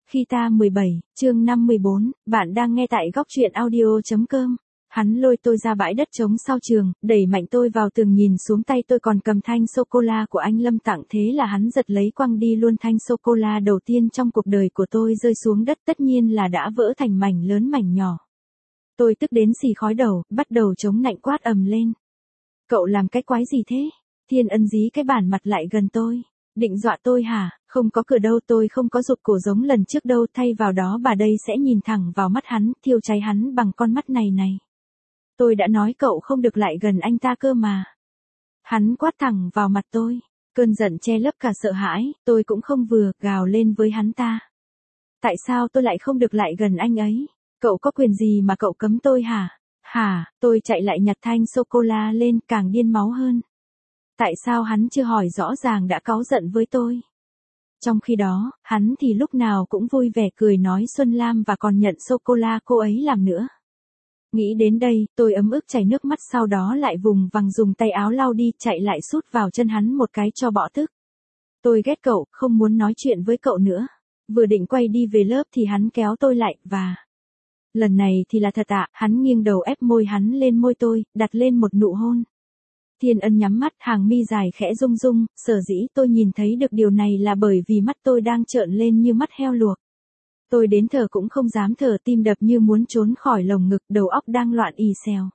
Khi ta 17, chương 514, bạn đang nghe tại góc truyện audio.com. Hắn lôi tôi ra bãi đất trống sau trường, đẩy mạnh tôi vào tường, nhìn xuống tay tôi còn cầm thanh sô-cô-la của anh Lâm tặng, thế là hắn giật lấy quăng đi luôn thanh sô-cô-la đầu tiên trong cuộc đời của tôi, rơi xuống đất tất nhiên là đã vỡ thành mảnh lớn mảnh nhỏ. Tôi tức đến xì khói đầu, bắt đầu chống nạnh quát ầm lên. Cậu làm cái quái gì thế? Thiên Ân dí cái bản mặt lại gần tôi. Định dọa tôi hả? Không có cửa đâu, tôi không có rụt cổ giống lần trước đâu, thay vào đó bà đây sẽ nhìn thẳng vào mắt hắn, thiêu cháy hắn bằng con mắt này này. Tôi đã nói cậu không được lại gần anh ta cơ mà. Hắn quát thẳng vào mặt tôi, cơn giận che lấp cả sợ hãi, tôi cũng không vừa, gào lên với hắn ta. Tại sao tôi lại không được lại gần anh ấy? Cậu có quyền gì mà cậu cấm tôi hả? Hả? Tôi chạy lại nhặt thanh sô-cô-la lên, càng điên máu hơn. Tại sao hắn chưa hỏi rõ ràng đã cáu giận với tôi? Trong khi đó, hắn thì lúc nào cũng vui vẻ cười nói Xuân Lam và còn nhận sô-cô-la cô ấy làm nữa. Nghĩ đến đây, tôi ấm ức chảy nước mắt, sau đó lại vùng vằng dùng tay áo lau đi, chạy lại sút vào chân hắn một cái cho bỏ tức. Tôi ghét cậu, không muốn nói chuyện với cậu nữa. Vừa định quay đi về lớp thì hắn kéo tôi lại, và... Lần này thì là thật ạ, hắn nghiêng đầu ép môi hắn lên môi tôi, đặt lên một nụ hôn. Thiên Ân nhắm mắt, hàng mi dài khẽ rung rung, sở dĩ tôi nhìn thấy được điều này là bởi vì mắt tôi đang trợn lên như mắt heo luộc. Tôi đến thở cũng không dám thở, tim đập như muốn trốn khỏi lồng ngực, đầu óc đang loạn ì xèo.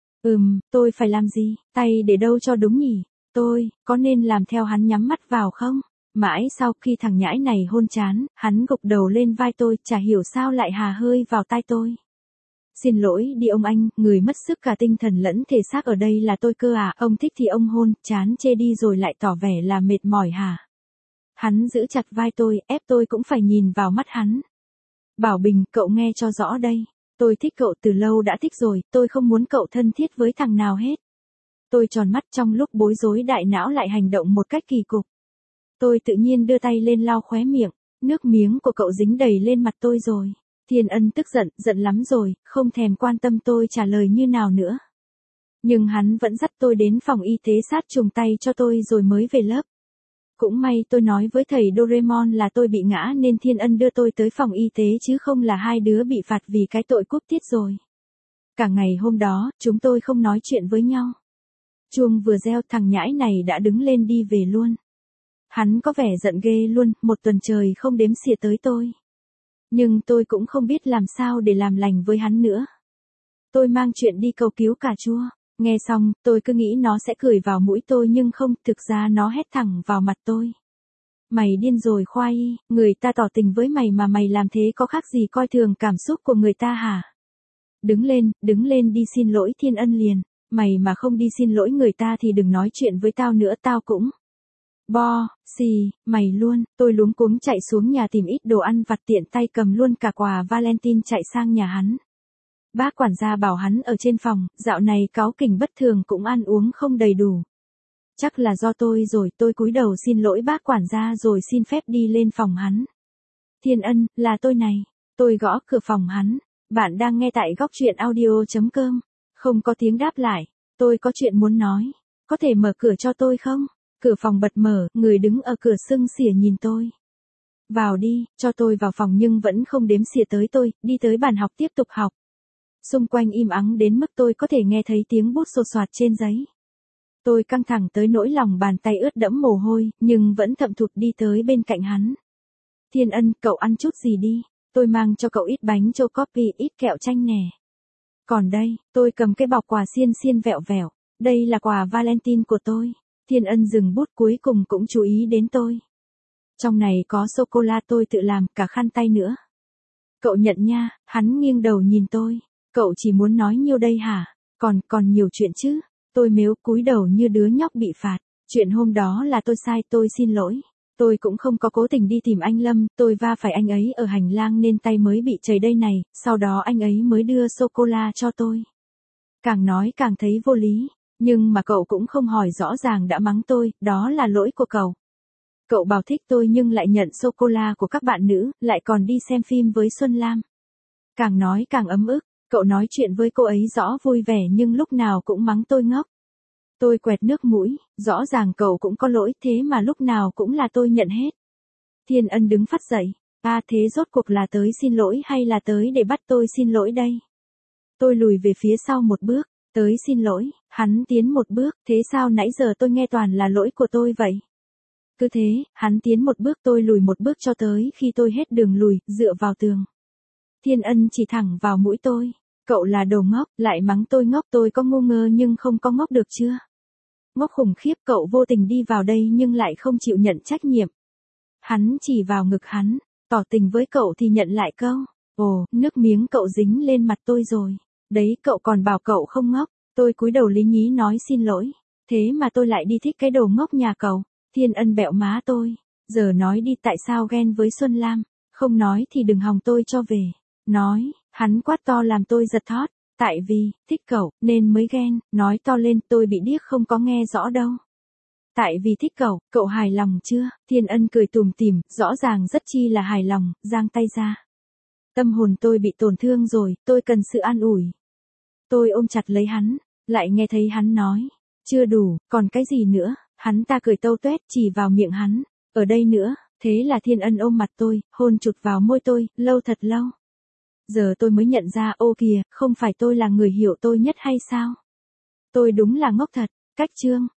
Tôi phải làm gì, tay để đâu cho đúng nhỉ? Tôi, có nên làm theo hắn nhắm mắt vào không? Mãi sau khi thằng nhãi này hôn chán, hắn gục đầu lên vai tôi, chả hiểu sao lại hà hơi vào tai tôi. Xin lỗi đi ông anh, người mất sức cả tinh thần lẫn thể xác ở đây là tôi cơ à, ông thích thì ông hôn, chán chê đi rồi lại tỏ vẻ là mệt mỏi hả? Hắn giữ chặt vai tôi, ép tôi cũng phải nhìn vào mắt hắn. Bảo Bình, cậu nghe cho rõ đây, tôi thích cậu từ lâu đã thích rồi, tôi không muốn cậu thân thiết với thằng nào hết. Tôi tròn mắt, trong lúc bối rối đại não lại hành động một cách kỳ cục. Tôi tự nhiên đưa tay lên lau khóe miệng, nước miếng của cậu dính đầy lên mặt tôi rồi. Thiên Ân tức giận, giận lắm rồi, không thèm quan tâm tôi trả lời như nào nữa. Nhưng hắn vẫn dắt tôi đến phòng y tế sát trùng tay cho tôi rồi mới về lớp. Cũng may tôi nói với thầy Doraemon là tôi bị ngã nên Thiên Ân đưa tôi tới phòng y tế chứ không là hai đứa bị phạt vì cái tội cúp tiết rồi. Cả ngày hôm đó, chúng tôi không nói chuyện với nhau. Chuông vừa reo, thằng nhãi này đã đứng lên đi về luôn. Hắn có vẻ giận ghê luôn, một tuần trời không đếm xỉa tới tôi. Nhưng tôi cũng không biết làm sao để làm lành với hắn nữa. Tôi mang chuyện đi cầu cứu cà chua. Nghe xong, tôi cứ nghĩ nó sẽ cười vào mũi tôi nhưng không, thực ra nó hét thẳng vào mặt tôi. Mày điên rồi Khoai, người ta tỏ tình với mày mà mày làm thế có khác gì coi thường cảm xúc của người ta hả? Đứng lên đi xin lỗi Thiên Ân liền. Mày mà không đi xin lỗi người ta thì đừng nói chuyện với tao nữa, tao cũng... Mày luôn, tôi luống cuống chạy xuống nhà tìm ít đồ ăn vặt, tiện tay cầm luôn cả quà Valentine chạy sang nhà hắn. Bác quản gia bảo hắn ở trên phòng, dạo này cáu kỉnh bất thường, cũng ăn uống không đầy đủ. Chắc là do tôi rồi, tôi cúi đầu xin lỗi bác quản gia rồi xin phép đi lên phòng hắn. Thiên Ân, là tôi này. Tôi gõ cửa phòng hắn. Bạn đang nghe tại góc truyện audio.com. Không có tiếng đáp lại. Tôi có chuyện muốn nói. Có thể mở cửa cho tôi không? Cửa phòng bật mở, người đứng ở cửa sưng xỉa nhìn tôi. Vào đi, cho tôi vào phòng nhưng vẫn không đếm xỉa tới tôi, đi tới bàn học tiếp tục học. Xung quanh im ắng đến mức tôi có thể nghe thấy tiếng bút xô xoạt trên giấy. Tôi căng thẳng tới nỗi lòng bàn tay ướt đẫm mồ hôi, nhưng vẫn thậm thụt đi tới bên cạnh hắn. Thiên Ân, cậu ăn chút gì đi, tôi mang cho cậu ít bánh chocopi, ít kẹo chanh nè. Còn đây, tôi cầm cái bọc quà xiên xiên vẹo vẹo, đây là quà Valentine của tôi. Thiên Ân dừng bút, cuối cùng cũng chú ý đến tôi. Trong này có sô-cô-la tôi tự làm, cả khăn tay nữa. Cậu nhận nha, hắn nghiêng đầu nhìn tôi. Cậu chỉ muốn nói nhiêu đây hả? Còn nhiều chuyện chứ. Tôi mếu cúi đầu như đứa nhóc bị phạt. Chuyện hôm đó là tôi sai, tôi xin lỗi. Tôi cũng không có cố tình đi tìm anh Lâm, tôi va phải anh ấy ở hành lang nên tay mới bị chảy đây này, sau đó anh ấy mới đưa sô-cô-la cho tôi. Càng nói càng thấy vô lý. Nhưng mà cậu cũng không hỏi rõ ràng đã mắng tôi, đó là lỗi của cậu. Cậu bảo thích tôi nhưng lại nhận sô-cô-la của các bạn nữ, lại còn đi xem phim với Xuân Lam. Càng nói càng ấm ức, cậu nói chuyện với cô ấy rõ vui vẻ nhưng lúc nào cũng mắng tôi ngốc. Tôi quẹt nước mũi, rõ ràng cậu cũng có lỗi thế mà lúc nào cũng là tôi nhận hết. Thiên Ân đứng phắt dậy, Thế rốt cuộc là tới xin lỗi hay là tới để bắt tôi xin lỗi đây? Tôi lùi về phía sau một bước, tới xin lỗi, hắn tiến một bước, thế sao nãy giờ tôi nghe toàn là lỗi của tôi vậy? Cứ thế, hắn tiến một bước tôi lùi một bước cho tới khi tôi hết đường lùi, dựa vào tường. Thiên Ân chỉ thẳng vào mũi tôi, cậu là đồ ngốc, lại mắng tôi có ngu ngơ nhưng không có ngốc được chưa? Ngốc khủng khiếp, cậu vô tình đi vào đây nhưng lại không chịu nhận trách nhiệm. Hắn chỉ vào ngực hắn, tỏ tình với cậu thì nhận lại câu, ồ, nước miếng cậu dính lên mặt tôi rồi. Đấy cậu còn bảo cậu không ngốc, tôi cúi đầu lý nhí nói xin lỗi. Thế mà tôi lại đi thích cái đồ ngốc nhà cậu. Thiên Ân bẹo má tôi, giờ nói đi tại sao ghen với Xuân Lam, không nói thì đừng hòng tôi cho về. Nói, hắn quát to làm tôi giật thót, tại vì, thích cậu, nên mới ghen, nói to lên tôi bị điếc không có nghe rõ đâu. Tại vì thích cậu hài lòng chưa? Thiên Ân cười tủm tỉm, rõ ràng rất chi là hài lòng, giang tay ra. Tâm hồn tôi bị tổn thương rồi, tôi cần sự an ủi. Tôi ôm chặt lấy hắn, lại nghe thấy hắn nói, chưa đủ, còn cái gì nữa? Hắn ta cười tâu tuét chỉ vào miệng hắn, ở đây nữa, thế là Thiên Ân ôm mặt tôi, hôn chụt vào môi tôi, lâu thật lâu. Giờ tôi mới nhận ra ô kìa, không phải tôi là người hiểu tôi nhất hay sao? Tôi đúng là ngốc thật, cách chương.